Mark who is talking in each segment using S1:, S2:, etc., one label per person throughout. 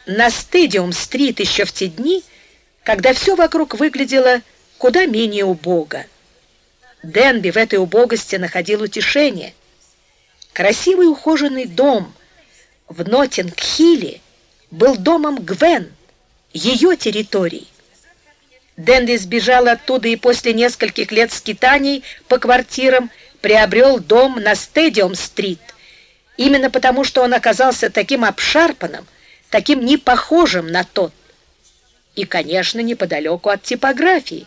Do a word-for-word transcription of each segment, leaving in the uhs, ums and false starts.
S1: на Стадиум-стрит еще в те дни, когда все вокруг выглядело куда менее убого. Денби в этой убогости находил утешение. Красивый ухоженный дом в Ноттинг-Хилле был домом Гвен, ее территорией. Денби сбежал оттуда и после нескольких лет скитаний по квартирам приобрел дом на Стадиум-стрит, именно потому, что он оказался таким обшарпанным, таким непохожим на тот, и, конечно, неподалеку от типографии.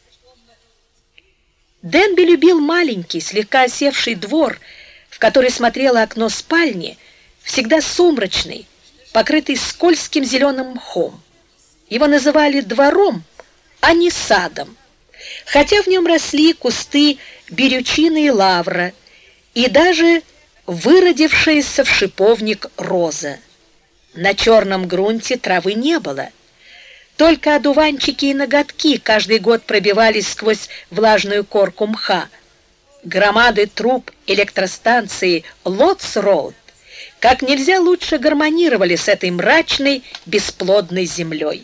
S1: Денби любил маленький, слегка осевший двор, в который смотрело окно спальни, всегда сумрачный, покрытый скользким зеленым мхом. Его называли двором, а не садом, хотя в нем росли кусты берючины и лавра, и даже выродившаяся в шиповник роза. На черном грунте травы не было. Только одуванчики и ноготки каждый год пробивались сквозь влажную корку мха. Громады труб электростанции Лотс-Роуд как нельзя лучше гармонировали с этой мрачной, бесплодной землей.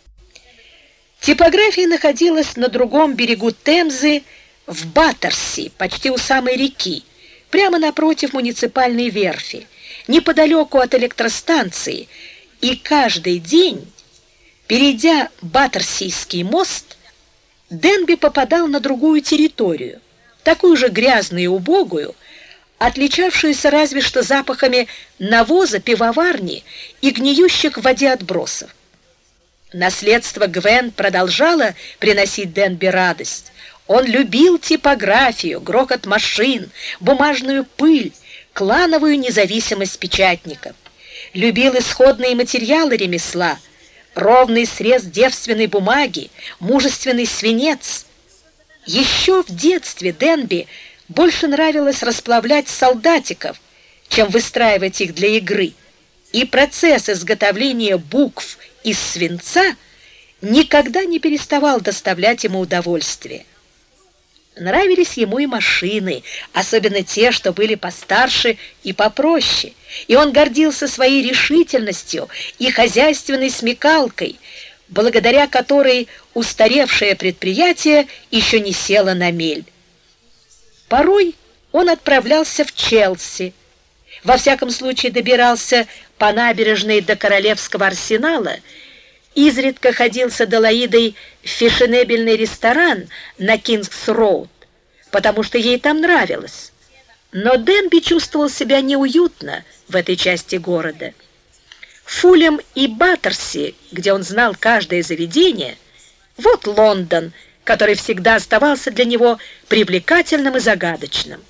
S1: Типография находилась на другом берегу Темзы, в Баттерси, почти у самой реки, прямо напротив муниципальной верфи, неподалеку от электростанции, и каждый день, перейдя Баттерсийский мост, Денби попадал на другую территорию, такую же грязную и убогую, отличавшуюся разве что запахами навоза, пивоварни и гниющих в воде отбросов. Наследство Гвен продолжало приносить Денби радость. Он любил типографию, грохот машин, бумажную пыль, клановую независимость печатников. Любил исходные материалы ремесла, ровный срез девственной бумаги, мужественный свинец. Еще в детстве Денби больше нравилось расплавлять солдатиков, чем выстраивать их для игры, и процесс изготовления букв из свинца никогда не переставал доставлять ему удовольствие. Нравились ему и машины, особенно те, что были постарше и попроще, и он гордился своей решительностью и хозяйственной смекалкой, благодаря которой устаревшее предприятие еще не село на мель. Порой он отправлялся в Челси, во всяком случае добирался по набережной до Королевского арсенала, изредка ходил с Аделаидой в фешенебельный ресторан на Кингс-Роуд, потому что ей там нравилось. Но Денби чувствовал себя неуютно в этой части города. Фулем и Баттерси, где он знал каждое заведение, вот Лондон, который всегда оставался для него привлекательным и загадочным.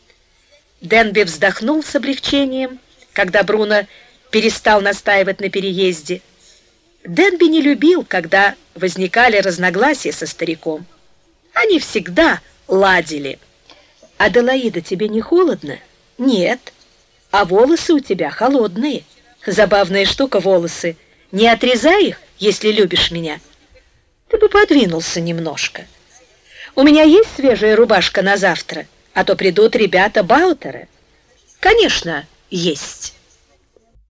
S1: Денби вздохнул с облегчением, когда Бруно перестал настаивать на переезде. Денби не любил, когда возникали разногласия со стариком. Они всегда ладили. «Аделаида, тебе не холодно?» «Нет. А волосы у тебя холодные. Забавная штука волосы. Не отрезай их, если любишь меня. Ты бы подвинулся немножко. У меня есть свежая рубашка на завтра, а то придут ребята Баутера». «Конечно, есть».